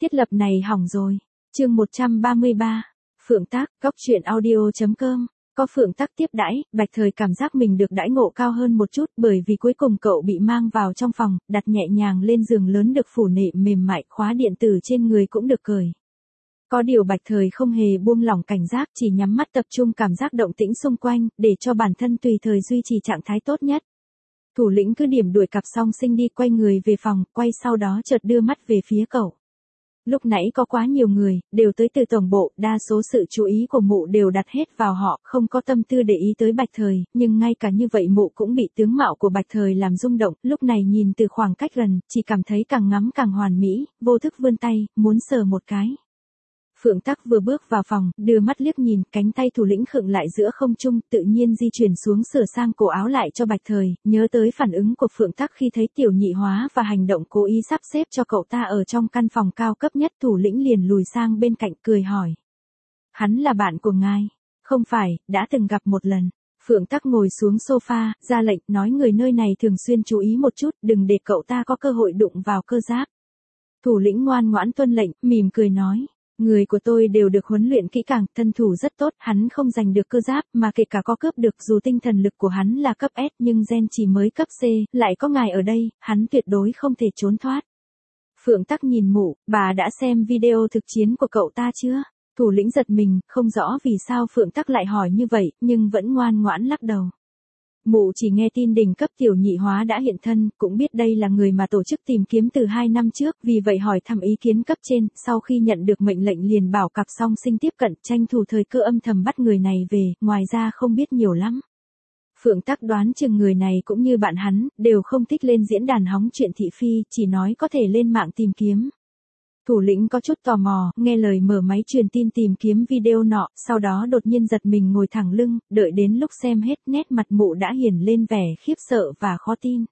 Thiết lập này hỏng rồi. Chương 133. Phượng Tắc, góc truyện audio.com. Có Phượng Tắc tiếp đãi, Bạch Thời cảm giác mình được đãi ngộ cao hơn một chút, bởi vì cuối cùng cậu bị mang vào trong phòng, đặt nhẹ nhàng lên giường lớn được phủ nệm mềm mại, khóa điện tử trên người cũng được cởi. Có điều Bạch Thời không hề buông lỏng cảnh giác, chỉ nhắm mắt tập trung cảm giác động tĩnh xung quanh, để cho bản thân tùy thời duy trì trạng thái tốt nhất. Thủ lĩnh cứ điểm đuổi cặp song sinh đi, quay người về phòng, quay sau đó chợt đưa mắt về phía cậu. Lúc nãy có quá nhiều người, đều tới từ tổng bộ, đa số sự chú ý của mụ đều đặt hết vào họ, không có tâm tư để ý tới Bạch Thời, nhưng ngay cả như vậy mụ cũng bị tướng mạo của Bạch Thời làm rung động, lúc này nhìn từ khoảng cách gần, chỉ cảm thấy càng ngắm càng hoàn mỹ, vô thức vươn tay, muốn sờ một cái. Phượng Tắc vừa bước vào phòng, đưa mắt liếc nhìn, cánh tay thủ lĩnh khựng lại giữa không trung, tự nhiên di chuyển xuống sửa sang cổ áo lại cho Bạch Thời, nhớ tới phản ứng của Phượng Tắc khi thấy Tiểu Nhị Hóa và hành động cố ý sắp xếp cho cậu ta ở trong căn phòng cao cấp nhất, thủ lĩnh liền lùi sang bên cạnh cười hỏi. Hắn là bạn của ngài? Không phải, đã từng gặp một lần. Phượng Tắc ngồi xuống sofa, ra lệnh, nói người nơi này thường xuyên chú ý một chút, đừng để cậu ta có cơ hội đụng vào cơ giáp. Thủ lĩnh ngoan ngoãn tuân lệnh, mỉm cười nói. Người của tôi đều được huấn luyện kỹ càng, thân thủ rất tốt, hắn không giành được cơ giáp, mà kể cả có cướp được, dù tinh thần lực của hắn là cấp S nhưng gen chỉ mới cấp C, lại có ngài ở đây, hắn tuyệt đối không thể trốn thoát. Phượng Tắc nhìn mụ, bà đã xem video thực chiến của cậu ta chưa? Thủ lĩnh giật mình, không rõ vì sao Phượng Tắc lại hỏi như vậy, nhưng vẫn ngoan ngoãn lắc đầu. Mụ chỉ nghe tin đỉnh cấp Tiểu Nhị Hóa đã hiện thân, cũng biết đây là người mà tổ chức tìm kiếm từ 2 năm trước, vì vậy hỏi thăm ý kiến cấp trên, sau khi nhận được mệnh lệnh liền bảo cặp song sinh tiếp cận, tranh thủ thời cơ âm thầm bắt người này về, ngoài ra không biết nhiều lắm. Phượng Tắc đoán chừng người này cũng như bạn hắn, đều không thích lên diễn đàn hóng chuyện thị phi, chỉ nói có thể lên mạng tìm kiếm. Thủ lĩnh có chút tò mò, nghe lời mở máy truyền tin tìm kiếm video nọ, sau đó đột nhiên giật mình ngồi thẳng lưng, đợi đến lúc xem hết nét mặt mụ đã hiển lên vẻ khiếp sợ và khó tin.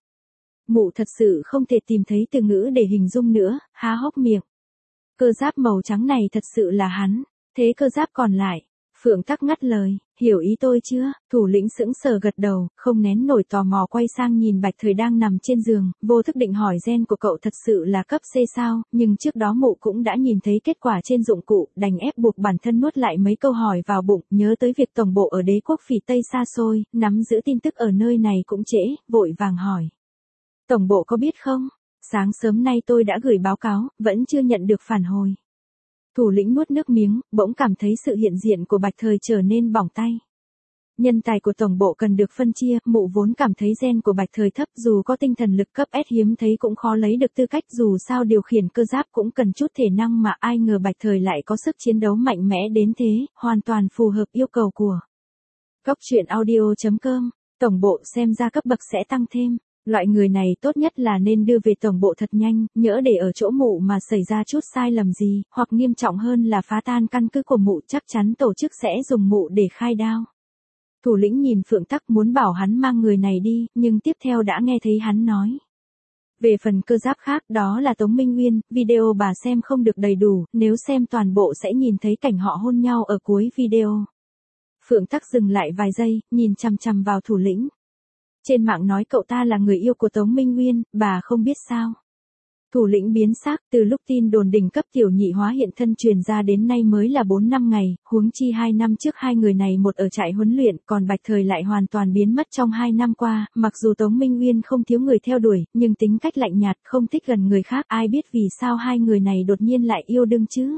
Mụ thật sự không thể tìm thấy từ ngữ để hình dung nữa, há hốc miệng. Cơ giáp màu trắng này thật sự là hắn, thế cơ giáp còn lại. Phượng Tắc ngắt lời, hiểu ý tôi chưa? Thủ lĩnh sững sờ gật đầu, không nén nổi tò mò quay sang nhìn Bạch Thời đang nằm trên giường, vô thức định hỏi gen của cậu thật sự là cấp C sao, nhưng trước đó mụ cũng đã nhìn thấy kết quả trên dụng cụ, đành ép buộc bản thân nuốt lại mấy câu hỏi vào bụng, nhớ tới việc tổng bộ ở đế quốc phỉ Tây xa xôi, nắm giữ tin tức ở nơi này cũng trễ, vội vàng hỏi. Tổng bộ có biết không? Sáng sớm nay tôi đã gửi báo cáo, vẫn chưa nhận được phản hồi. Thủ lĩnh nuốt nước miếng, bỗng cảm thấy sự hiện diện của Bạch Thời trở nên bỏng tay. Nhân tài của tổng bộ cần được phân chia, mụ vốn cảm thấy gen của Bạch Thời thấp, dù có tinh thần lực cấp S hiếm thấy cũng khó lấy được tư cách, dù sao điều khiển cơ giáp cũng cần chút thể năng mà ai ngờ Bạch Thời lại có sức chiến đấu mạnh mẽ đến thế, hoàn toàn phù hợp yêu cầu của. Góc truyện audio.com, tổng bộ xem ra cấp bậc sẽ tăng thêm. Loại người này tốt nhất là nên đưa về tổng bộ thật nhanh, nhỡ để ở chỗ mụ mà xảy ra chút sai lầm gì, hoặc nghiêm trọng hơn là phá tan căn cứ của mụ, chắc chắn tổ chức sẽ dùng mụ để khai đao. Thủ lĩnh nhìn Phượng Tắc muốn bảo hắn mang người này đi, nhưng tiếp theo đã nghe thấy hắn nói. Về phần cơ giáp khác, đó là Tống Minh Uyên, video bà xem không được đầy đủ, nếu xem toàn bộ sẽ nhìn thấy cảnh họ hôn nhau ở cuối video. Phượng Tắc dừng lại vài giây, nhìn chằm chằm vào thủ lĩnh. Trên mạng nói cậu ta là người yêu của Tống Minh Uyên, bà không biết sao. Thủ lĩnh biến sắc, từ lúc tin đồn đỉnh cấp Tiểu Nhị Hóa hiện thân truyền ra đến nay mới là 4 năm ngày, huống chi 2 năm trước hai người này một ở trại huấn luyện, còn Bạch Thời lại hoàn toàn biến mất trong 2 năm qua, mặc dù Tống Minh Uyên không thiếu người theo đuổi, nhưng tính cách lạnh nhạt, không thích gần người khác, ai biết vì sao hai người này đột nhiên lại yêu đương chứ.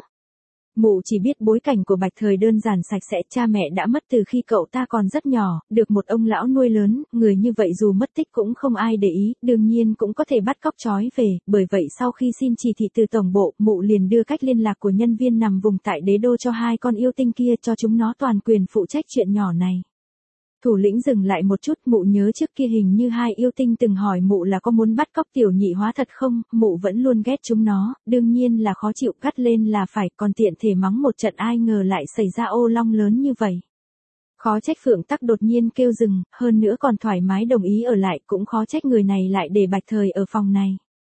Mụ chỉ biết bối cảnh của Bạch Thời đơn giản sạch sẽ, cha mẹ đã mất từ khi cậu ta còn rất nhỏ, được một ông lão nuôi lớn, người như vậy dù mất tích cũng không ai để ý, đương nhiên cũng có thể bắt cóc trói về, bởi vậy sau khi xin chỉ thị từ tổng bộ, mụ liền đưa cách liên lạc của nhân viên nằm vùng tại đế đô cho hai con yêu tinh kia, cho chúng nó toàn quyền phụ trách chuyện nhỏ này. Thủ lĩnh dừng lại một chút, mụ nhớ trước kia hình như hai yêu tinh từng hỏi mụ là có muốn bắt cóc Tiểu Nhị Hóa thật không, mụ vẫn luôn ghét chúng nó, đương nhiên là khó chịu, cắt lên là phải, còn tiện thể mắng một trận, ai ngờ lại xảy ra ô long lớn như vậy. Khó trách Phượng Tắc đột nhiên kêu dừng, hơn nữa còn thoải mái đồng ý ở lại, cũng khó trách người này lại để Bạch Thời ở phòng này.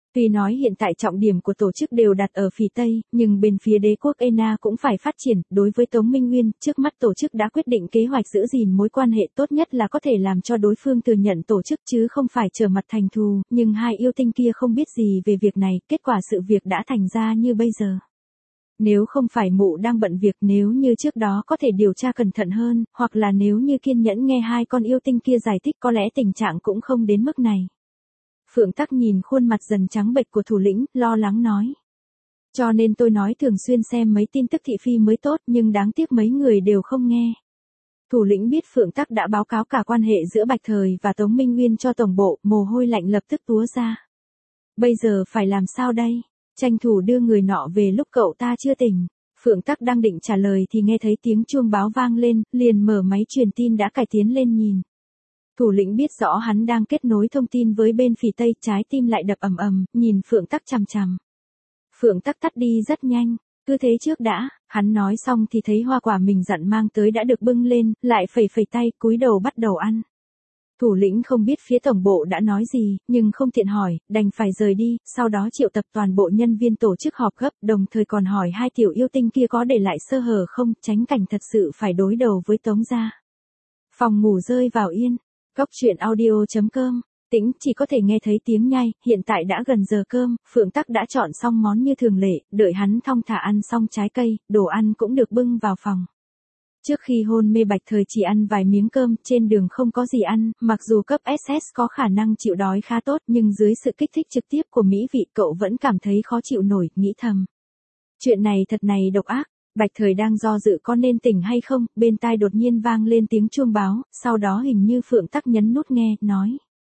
Tuy nói hiện tại trọng điểm của tổ chức đều đặt ở phía Tây, nhưng bên phía đế quốc ENA cũng phải phát triển. Đối với Tống Minh Nguyên, trước mắt tổ chức đã quyết định kế hoạch giữ gìn mối quan hệ tốt nhất là có thể làm cho đối phương thừa nhận tổ chức chứ không phải trở mặt thành thù, nhưng hai yêu tinh kia không biết gì về việc này, kết quả sự việc đã thành ra như bây giờ. Nếu không phải mụ đang bận việc, nếu như trước đó có thể điều tra cẩn thận hơn, hoặc là nếu như kiên nhẫn nghe hai con yêu tinh kia giải thích có lẽ tình trạng cũng không đến mức này. Phượng Tắc nhìn khuôn mặt dần trắng bệch của thủ lĩnh, lo lắng nói. Cho nên tôi nói thường xuyên xem mấy tin tức thị phi mới tốt, nhưng đáng tiếc mấy người đều không nghe. Thủ lĩnh biết Phượng Tắc đã báo cáo cả quan hệ giữa Bạch Thời và Tống Minh Nguyên cho tổng bộ, mồ hôi lạnh lập tức túa ra. Bây giờ phải làm sao đây? Tranh thủ đưa người nọ về lúc cậu ta chưa tỉnh. Phượng Tắc đang định trả lời thì nghe thấy tiếng chuông báo vang lên, liền mở máy truyền tin đã cài tiến lên nhìn. Thủ lĩnh biết rõ hắn đang kết nối thông tin với bên phía Tây, trái tim lại đập ầm ầm, nhìn Phượng Tắc chằm chằm. Phượng Tắc tắt đi rất nhanh, cứ thế trước đã, hắn nói xong thì thấy hoa quả mình dặn mang tới đã được bưng lên, lại phẩy phẩy tay, cúi đầu bắt đầu ăn. Thủ lĩnh không biết phía tổng bộ đã nói gì, nhưng không tiện hỏi, đành phải rời đi, sau đó triệu tập toàn bộ nhân viên tổ chức họp gấp, đồng thời còn hỏi hai tiểu yêu tinh kia có để lại sơ hở không, tránh cảnh thật sự phải đối đầu với Tống gia. Phòng ngủ rơi vào yên. Góc truyện audio.com, Tĩnh chỉ có thể nghe thấy tiếng nhai, hiện tại đã gần giờ cơm, Phượng Tắc đã chọn xong món như thường lệ, đợi hắn thong thả ăn xong trái cây, đồ ăn cũng được bưng vào phòng. Trước khi hôn mê Bạch Thời chỉ ăn vài miếng cơm, trên đường không có gì ăn, mặc dù cấp SS có khả năng chịu đói khá tốt nhưng dưới sự kích thích trực tiếp của mỹ vị cậu vẫn cảm thấy khó chịu nổi, nghĩ thầm. Chuyện này thật này độc ác. Bạch Thời đang do dự có nên tỉnh hay không, bên tai đột nhiên vang lên tiếng chuông báo, sau đó hình như Phượng Tắc nhấn nút nghe, nói.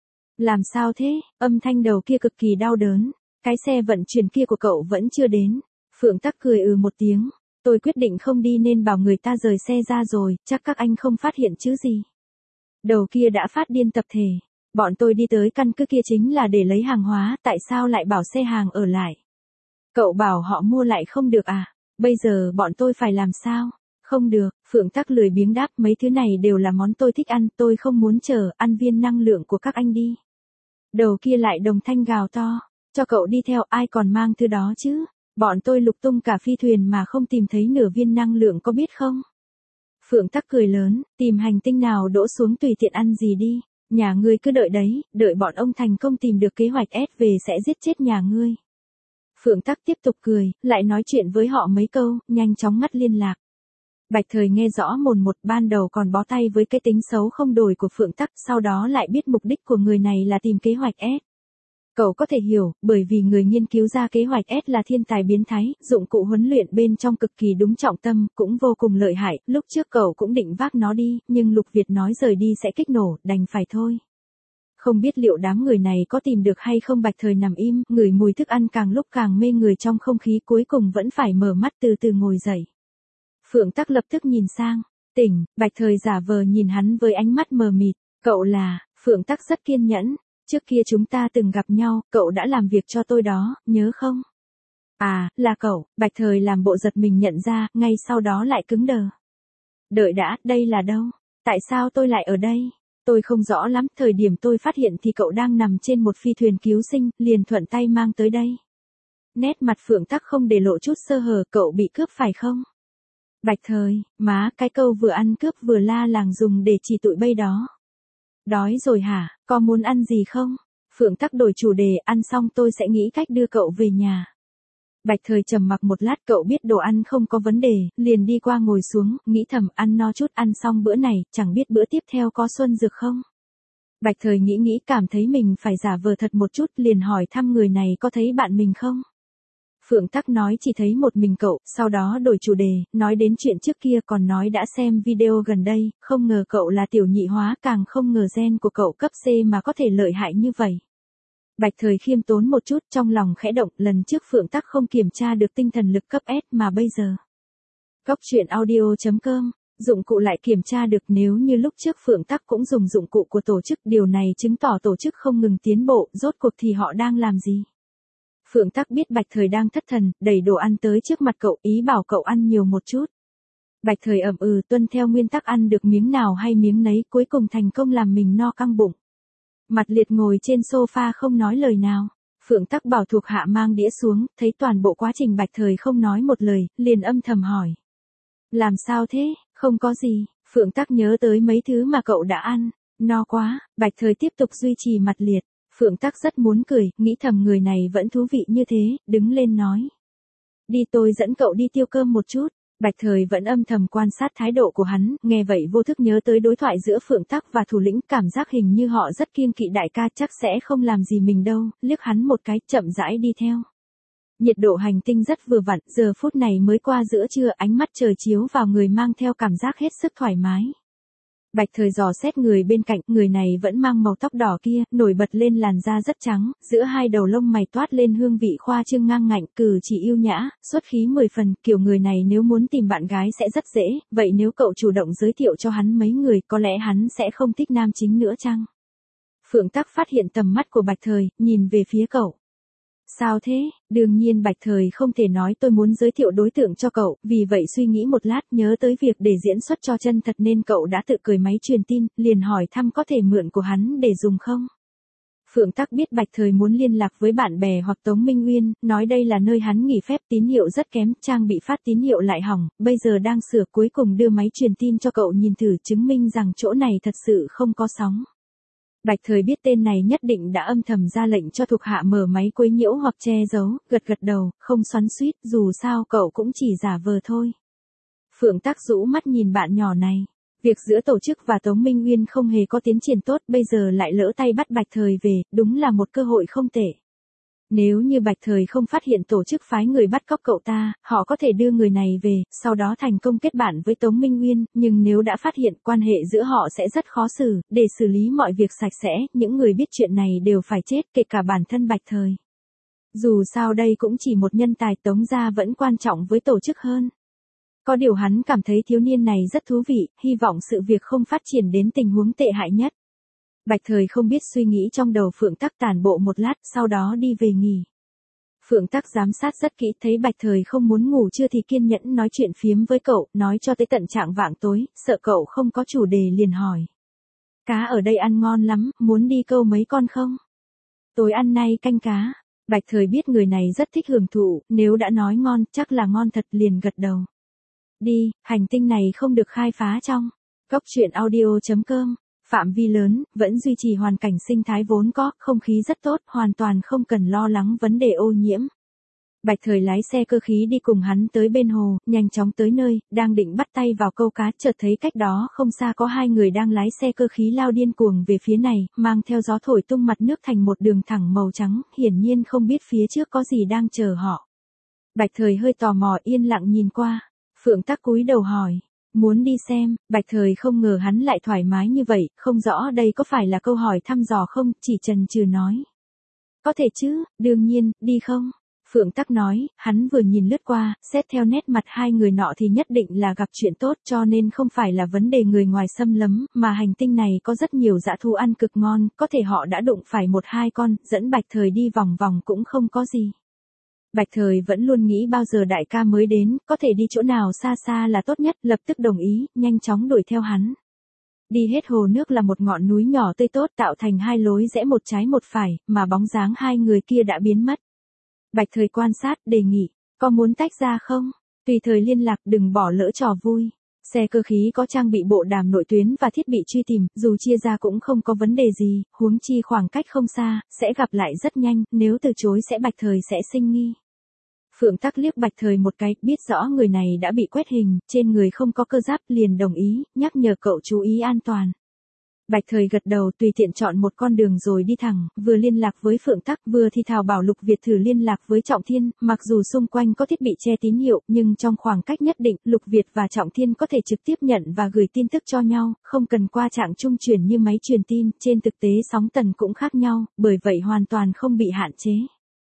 Làm sao thế, âm thanh đầu kia cực kỳ đau đớn, cái xe vận chuyển kia của cậu vẫn chưa đến. Phượng Tắc cười một tiếng, tôi quyết định không đi nên bảo người ta rời xe ra rồi, chắc các anh không phát hiện chứ gì. Đầu kia đã phát điên tập thể, bọn tôi đi tới căn cứ kia chính là để lấy hàng hóa, tại sao lại bảo xe hàng ở lại? Cậu bảo họ mua lại không được à? Bây giờ bọn tôi phải làm sao? Không được, Phượng Tắc lười biếng đáp, mấy thứ này đều là món tôi thích ăn, tôi không muốn chờ, ăn viên năng lượng của các anh đi. Đầu kia lại đồng thanh gào to, cho cậu đi theo, ai còn mang thứ đó chứ? Bọn tôi lục tung cả phi thuyền mà không tìm thấy nửa viên năng lượng có biết không? Phượng Tắc cười lớn, tìm hành tinh nào đỗ xuống tùy tiện ăn gì đi, nhà ngươi cứ đợi đấy, đợi bọn ông thành công tìm được kế hoạch S về sẽ giết chết nhà ngươi. Phượng Tắc tiếp tục cười, lại nói chuyện với họ mấy câu, nhanh chóng ngắt liên lạc. Bạch Thời nghe rõ mồn một, ban đầu còn bó tay với cái tính xấu không đổi của Phượng Tắc, sau đó lại biết mục đích của người này là tìm kế hoạch S. Cậu có thể hiểu, bởi vì người nghiên cứu ra kế hoạch S là thiên tài biến thái, dụng cụ huấn luyện bên trong cực kỳ đúng trọng tâm, cũng vô cùng lợi hại, lúc trước cậu cũng định vác nó đi, nhưng Lục Việt nói rời đi sẽ kích nổ, đành phải thôi. Không biết liệu đám người này có tìm được hay không. Bạch Thời nằm im, ngửi mùi thức ăn càng lúc càng mê người trong không khí, cuối cùng vẫn phải mở mắt từ từ ngồi dậy. Phượng Tắc lập tức nhìn sang, tỉnh, Bạch Thời giả vờ nhìn hắn với ánh mắt mờ mịt, cậu là, Phượng Tắc rất kiên nhẫn, trước kia chúng ta từng gặp nhau, cậu đã làm việc cho tôi đó, nhớ không? À, là cậu, Bạch Thời làm bộ giật mình nhận ra, ngay sau đó lại cứng đờ. Đợi đã, đây là đâu? Tại sao tôi lại ở đây? Tôi không rõ lắm, thời điểm tôi phát hiện thì cậu đang nằm trên một phi thuyền cứu sinh, liền thuận tay mang tới đây. Nét mặt Phượng Tắc không để lộ chút sơ hở, cậu bị cướp phải không? Bạch Thời, má, cái câu vừa ăn cướp vừa la làng dùng để chỉ tụi bay đó. Đói rồi hả, có muốn ăn gì không? Phượng Tắc đổi chủ đề, ăn xong tôi sẽ nghĩ cách đưa cậu về nhà. Bạch Thời trầm mặc một lát, cậu biết đồ ăn không có vấn đề, liền đi qua ngồi xuống, nghĩ thầm ăn no chút, ăn xong bữa này, chẳng biết bữa tiếp theo có xuân dược không? Bạch Thời nghĩ cảm thấy mình phải giả vờ thật một chút, liền hỏi thăm người này có thấy bạn mình không? Phượng Tắc nói chỉ thấy một mình cậu, sau đó đổi chủ đề, nói đến chuyện trước kia, còn nói đã xem video gần đây, không ngờ cậu là tiểu nhị hóa, càng không ngờ gen của cậu cấp C mà có thể lợi hại như vậy. Bạch Thời khiêm tốn một chút, trong lòng khẽ động, lần trước Phượng Tắc không kiểm tra được tinh thần lực cấp S mà bây giờ. Góc truyện audio.com, dụng cụ lại kiểm tra được, nếu như lúc trước Phượng Tắc cũng dùng dụng cụ của tổ chức, điều này chứng tỏ tổ chức không ngừng tiến bộ, rốt cuộc thì họ đang làm gì? Phượng Tắc biết Bạch Thời đang thất thần, đẩy đồ ăn tới trước mặt cậu, ý bảo cậu ăn nhiều một chút. Bạch Thời tuân theo nguyên tắc ăn được miếng nào hay miếng nấy, cuối cùng thành công làm mình no căng bụng. Mặt liệt ngồi trên sofa không nói lời nào. Phượng Tắc bảo thuộc hạ mang đĩa xuống, thấy toàn bộ quá trình Bạch Thời không nói một lời, liền âm thầm hỏi. Làm sao thế, không có gì, Phượng Tắc nhớ tới mấy thứ mà cậu đã ăn, no quá, Bạch Thời tiếp tục duy trì mặt liệt. Phượng Tắc rất muốn cười, nghĩ thầm người này vẫn thú vị như thế, đứng lên nói. Đi tôi dẫn cậu đi tiêu cơm một chút. Bạch Thời vẫn âm thầm quan sát thái độ của hắn, nghe vậy vô thức nhớ tới đối thoại giữa Phượng Tắc và thủ lĩnh, cảm giác hình như họ rất kiêng kỵ đại ca, chắc sẽ không làm gì mình đâu, liếc hắn một cái, chậm rãi đi theo. Nhiệt độ hành tinh rất vừa vặn, giờ phút này mới qua giữa trưa, ánh mắt trời chiếu vào người mang theo cảm giác hết sức thoải mái. Bạch Thời dò xét người bên cạnh, người này vẫn mang màu tóc đỏ kia, nổi bật lên làn da rất trắng, giữa hai đầu lông mày toát lên hương vị khoa trương ngang ngạnh, cử chỉ yêu nhã, xuất khí 10 phần, kiểu người này nếu muốn tìm bạn gái sẽ rất dễ, vậy nếu cậu chủ động giới thiệu cho hắn mấy người, có lẽ hắn sẽ không thích nam chính nữa chăng? Phượng Tắc phát hiện tầm mắt của Bạch Thời, nhìn về phía cậu. Sao thế? Đương nhiên Bạch Thời không thể nói tôi muốn giới thiệu đối tượng cho cậu, vì vậy suy nghĩ một lát nhớ tới việc để diễn xuất cho chân thật nên cậu đã tự cười máy truyền tin, liền hỏi thăm có thể mượn của hắn để dùng không? Phượng Tắc biết Bạch Thời muốn liên lạc với bạn bè hoặc Tống Minh Uyên, nói đây là nơi hắn nghỉ phép, tín hiệu rất kém, trang bị phát tín hiệu lại hỏng, bây giờ đang sửa, cuối cùng đưa máy truyền tin cho cậu nhìn thử, chứng minh rằng chỗ này thật sự không có sóng. Bạch Thời biết tên này nhất định đã âm thầm ra lệnh cho thuộc hạ mở máy quấy nhiễu hoặc che giấu, gật gật đầu, không xoắn xuýt, dù sao cậu cũng chỉ giả vờ thôi. Phượng Tắc rũ mắt nhìn bạn nhỏ này. Việc giữa tổ chức và Tống Minh Uyên không hề có tiến triển tốt, bây giờ lại lỡ tay bắt Bạch Thời về, đúng là một cơ hội không tệ. Nếu như Bạch Thời không phát hiện tổ chức phái người bắt cóc cậu ta, họ có thể đưa người này về, sau đó thành công kết bạn với Tống Minh Uyên, nhưng nếu đã phát hiện, quan hệ giữa họ sẽ rất khó xử, để xử lý mọi việc sạch sẽ, những người biết chuyện này đều phải chết, kể cả bản thân Bạch Thời. Dù sao đây cũng chỉ một nhân tài, Tống gia vẫn quan trọng với tổ chức hơn. Có điều hắn cảm thấy thiếu niên này rất thú vị, hy vọng sự việc không phát triển đến tình huống tệ hại nhất. Bạch Thời không biết suy nghĩ trong đầu Phượng Tắc, tản bộ một lát, sau đó đi về nghỉ. Phượng Tắc giám sát rất kỹ, thấy Bạch Thời không muốn ngủ trưa thì kiên nhẫn nói chuyện phiếm với cậu, nói cho tới tận trạng vạng tối, sợ cậu không có chủ đề liền hỏi. Cá ở đây ăn ngon lắm, muốn đi câu mấy con không? Tối ăn nay canh cá. Bạch Thời biết người này rất thích hưởng thụ, nếu đã nói ngon, chắc là ngon thật, liền gật đầu. Đi, hành tinh này không được khai phá trong. Góc truyện audio.com. Phạm vi lớn, vẫn duy trì hoàn cảnh sinh thái vốn có, không khí rất tốt, hoàn toàn không cần lo lắng vấn đề ô nhiễm. Bạch Thời lái xe cơ khí đi cùng hắn tới bên hồ, nhanh chóng tới nơi, đang định bắt tay vào câu cá, chợt thấy cách đó không xa có hai người đang lái xe cơ khí lao điên cuồng về phía này, mang theo gió thổi tung mặt nước thành một đường thẳng màu trắng, hiển nhiên không biết phía trước có gì đang chờ họ. Bạch Thời hơi tò mò yên lặng nhìn qua. Phượng Tắc cúi đầu hỏi. Muốn đi xem, Bạch Thời không ngờ hắn lại thoải mái như vậy, không rõ đây có phải là câu hỏi thăm dò không, chỉ chần chừ nói. Có thể chứ, đương nhiên, đi không? Phượng Tắc nói, hắn vừa nhìn lướt qua, xét theo nét mặt hai người nọ thì nhất định là gặp chuyện tốt, cho nên không phải là vấn đề người ngoài xâm lấn, mà hành tinh này có rất nhiều dã thú ăn cực ngon, có thể họ đã đụng phải một hai con, dẫn Bạch Thời đi vòng vòng cũng không có gì. Bạch Thời vẫn luôn nghĩ bao giờ đại ca mới đến, có thể đi chỗ nào xa xa là tốt nhất, lập tức đồng ý, nhanh chóng đuổi theo hắn. Đi hết hồ nước là một ngọn núi nhỏ tươi tốt tạo thành hai lối rẽ một trái một phải, mà bóng dáng hai người kia đã biến mất. Bạch Thời quan sát, đề nghị, có muốn tách ra không? Tùy thời liên lạc, đừng bỏ lỡ trò vui. Xe cơ khí có trang bị bộ đàm nội tuyến và thiết bị truy tìm, dù chia ra cũng không có vấn đề gì, huống chi khoảng cách không xa, sẽ gặp lại rất nhanh, nếu từ chối sẽ Bạch Thời sẽ sinh nghi. Phượng Tắc liếc Bạch Thời một cái, biết rõ người này đã bị quét hình, trên người không có cơ giáp, liền đồng ý, nhắc nhở cậu chú ý an toàn. Bạch Thời gật đầu, tùy tiện chọn một con đường rồi đi thẳng, vừa liên lạc với Phượng Tắc, vừa thì thào bảo Lục Việt thử liên lạc với Trọng Thiên, mặc dù xung quanh có thiết bị che tín hiệu, nhưng trong khoảng cách nhất định, Lục Việt và Trọng Thiên có thể trực tiếp nhận và gửi tin tức cho nhau, không cần qua trạng trung truyền như máy truyền tin, trên thực tế sóng tần cũng khác nhau, bởi vậy hoàn toàn không bị hạn chế.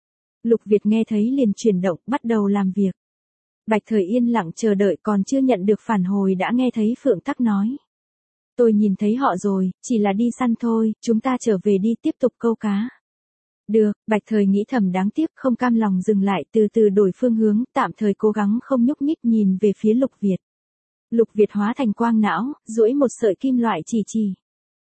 Lục Việt nghe thấy liền chuyển động, bắt đầu làm việc. Bạch Thời yên lặng chờ đợi, còn chưa nhận được phản hồi đã nghe thấy Phượng Tắc nói. Tôi nhìn thấy họ rồi, chỉ là đi săn thôi, chúng ta trở về đi tiếp tục câu cá. Được, Bạch Thời nghĩ thầm đáng tiếc, không cam lòng dừng lại, từ từ đổi phương hướng, tạm thời cố gắng không nhúc nhích, nhìn về phía Lục Việt. Lục Việt hóa thành quang não, duỗi một sợi kim loại chỉ.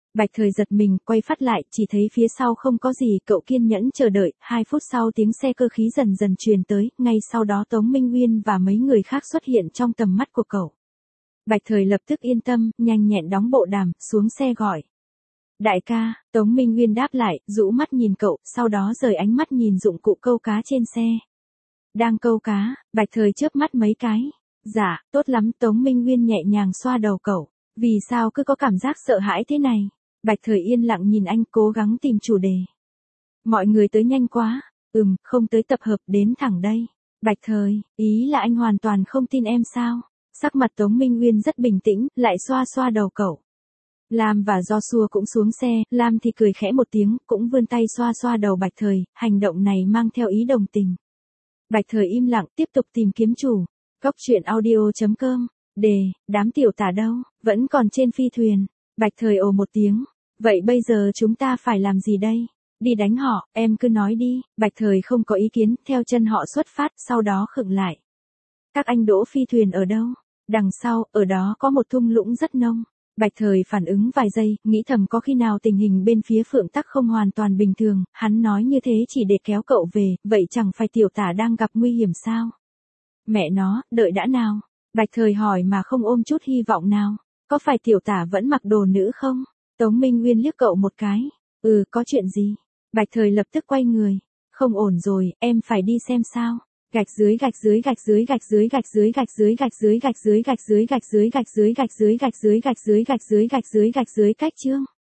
Bạch Thời giật mình, quay phát lại, chỉ thấy phía sau không có gì, cậu kiên nhẫn chờ đợi, 2 phút sau tiếng xe cơ khí dần dần truyền tới, ngay sau đó Tống Minh Nguyên và mấy người khác xuất hiện trong tầm mắt của cậu. Bạch Thời lập tức yên tâm, nhanh nhẹn đóng bộ đàm, xuống xe gọi. Đại ca, Tống Minh Nguyên đáp lại, rũ mắt nhìn cậu, sau đó rời ánh mắt nhìn dụng cụ câu cá trên xe. Đang câu cá, Bạch Thời chớp mắt mấy cái. Dạ, tốt lắm, Tống Minh Nguyên nhẹ nhàng xoa đầu cậu. Vì sao cứ có cảm giác sợ hãi thế này? Bạch Thời yên lặng nhìn anh, cố gắng tìm chủ đề. Mọi người tới nhanh quá. Không tới tập hợp, đến thẳng đây. Bạch Thời, ý là anh hoàn toàn không tin em sao? Sắc mặt Tống Minh Nguyên rất bình tĩnh, lại xoa xoa đầu cậu. Lam và Joshua cũng xuống xe, Lam thì cười khẽ một tiếng, cũng vươn tay xoa xoa đầu Bạch Thời, hành động này mang theo ý đồng tình. Bạch Thời im lặng, tiếp tục tìm kiếm chủ. Góc truyện audio.com. Đề, đám tiểu tả đâu, vẫn còn trên phi thuyền. Bạch Thời ồ một tiếng. Vậy bây giờ chúng ta phải làm gì đây? Đi đánh họ, em cứ nói đi. Bạch Thời không có ý kiến, theo chân họ xuất phát, sau đó khựng lại. Các anh đỗ phi thuyền ở đâu? Đằng sau, ở đó có một thung lũng rất nông. Bạch Thời phản ứng vài giây, nghĩ thầm có khi nào tình hình bên phía Phượng Tắc không hoàn toàn bình thường, hắn nói như thế chỉ để kéo cậu về, vậy chẳng phải tiểu tả đang gặp nguy hiểm sao? Mẹ nó, đợi đã nào? Bạch Thời hỏi mà không ôm chút hy vọng nào. Có phải tiểu tả vẫn mặc đồ nữ không? Tống Minh Nguyên liếc cậu một cái. Có chuyện gì? Bạch Thời lập tức quay người. Không ổn rồi, em phải đi xem sao. Gạch dưới gạch dưới gạch dưới gạch dưới gạch dưới gạch dưới gạch dưới gạch dưới gạch dưới gạch dưới gạch dưới gạch dưới gạch dưới gạch dưới gạch dưới gạch dưới cách chương.